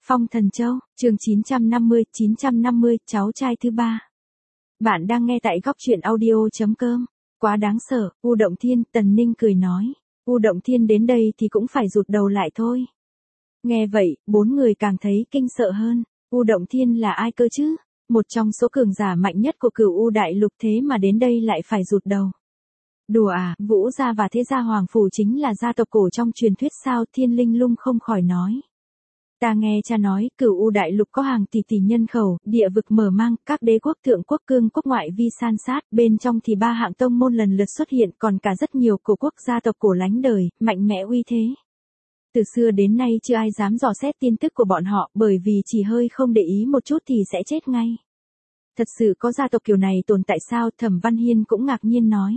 Phong Thần Châu, chương 950, cháu trai thứ ba. Bạn đang nghe tại góc truyện audio.com. Quá đáng sợ, U Động Thiên, Tần Ninh cười nói. U Động Thiên đến đây thì cũng phải rụt đầu lại thôi. Nghe vậy, bốn người càng thấy kinh sợ hơn. U Động Thiên là ai cơ chứ? Một trong số cường giả mạnh nhất của Cửu U Đại Lục thế mà đến đây lại phải rụt đầu. Đùa à, Vũ gia và Thế gia Hoàng Phủ chính là gia tộc cổ trong truyền thuyết sao? Thiên Linh Lung không khỏi nói. Ta nghe cha nói, Cửu U Đại Lục có hàng tỷ tỷ nhân khẩu, địa vực mở mang, các đế quốc thượng quốc cương quốc ngoại vi san sát, bên trong thì ba hạng tông môn lần lượt xuất hiện, còn cả rất nhiều cổ quốc gia tộc cổ lánh đời, mạnh mẽ uy thế. Từ xưa đến nay chưa ai dám dò xét tin tức của bọn họ, bởi vì chỉ hơi không để ý một chút thì sẽ chết ngay. Thật sự có gia tộc kiểu này tồn tại sao? Thẩm Văn Hiên cũng ngạc nhiên nói.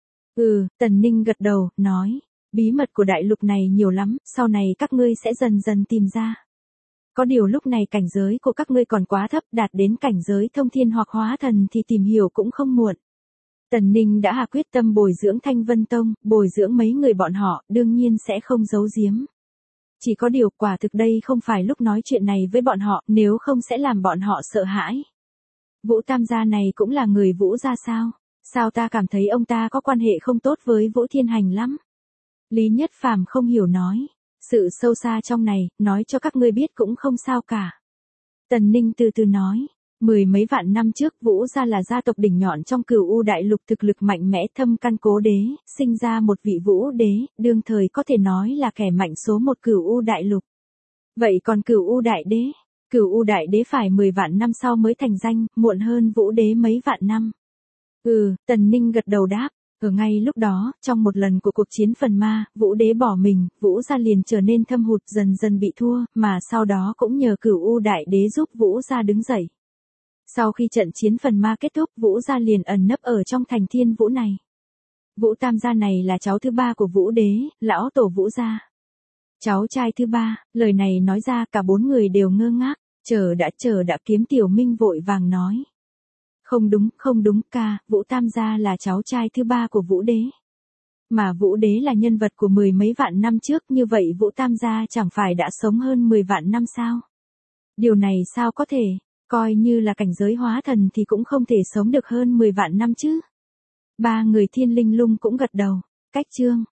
Tần Ninh gật đầu, nói. Bí mật của đại lục này nhiều lắm, sau này các ngươi sẽ dần dần tìm ra. Có điều lúc này cảnh giới của các ngươi còn quá thấp, đạt đến cảnh giới thông thiên hoặc hóa thần thì tìm hiểu cũng không muộn. Tần Ninh đã hạ quyết tâm bồi dưỡng Thanh Vân Tông, bồi dưỡng mấy người bọn họ, đương nhiên sẽ không giấu giếm. Chỉ có điều quả thực đây không phải lúc nói chuyện này với bọn họ, nếu không sẽ làm bọn họ sợ hãi. Vũ Tam gia này cũng là người Vũ gia sao? Sao ta cảm thấy ông ta có quan hệ không tốt với Vũ Thiên Hành lắm? Lý Nhất Phàm không hiểu nói. Sự sâu xa trong này, nói cho các ngươi biết cũng không sao cả. Tần Ninh từ từ nói. Mười mấy vạn năm trước Vũ gia là gia tộc đỉnh nhọn trong Cửu U Đại Lục, thực lực mạnh mẽ, thâm căn cố đế, sinh ra một vị Vũ đế, đương thời có thể nói là kẻ mạnh số một Cửu U Đại Lục. Vậy còn Cửu U Đại Đế? Cửu U Đại Đế phải 10 vạn năm sau mới thành danh, muộn hơn Vũ đế mấy vạn năm. Tần Ninh gật đầu đáp. Ở ngay lúc đó, trong một lần của cuộc chiến phần ma, Vũ đế bỏ mình, Vũ gia liền trở nên thâm hụt, dần dần bị thua, mà sau đó cũng nhờ Cửu U Đại Đế giúp Vũ gia đứng dậy. Sau khi trận chiến phần ma kết thúc, Vũ gia liền ẩn nấp ở trong thành Thiên Vũ này. Vũ Tam gia này là cháu thứ ba của Vũ đế, lão tổ Vũ gia. Cháu trai thứ ba, lời này nói ra cả bốn người đều ngơ ngác, chờ đã Kiếm Tiểu Minh vội vàng nói. Không đúng ca, Vũ Tam gia là cháu trai thứ ba của Vũ đế. Mà Vũ đế là nhân vật của mười mấy vạn năm trước, như vậy Vũ Tam gia chẳng phải đã sống hơn 10 vạn năm sao? Điều này sao có thể, coi như là cảnh giới hóa thần thì cũng không thể sống được hơn 10 vạn năm chứ. Ba người Thiên Linh Lung cũng gật đầu. Cách chương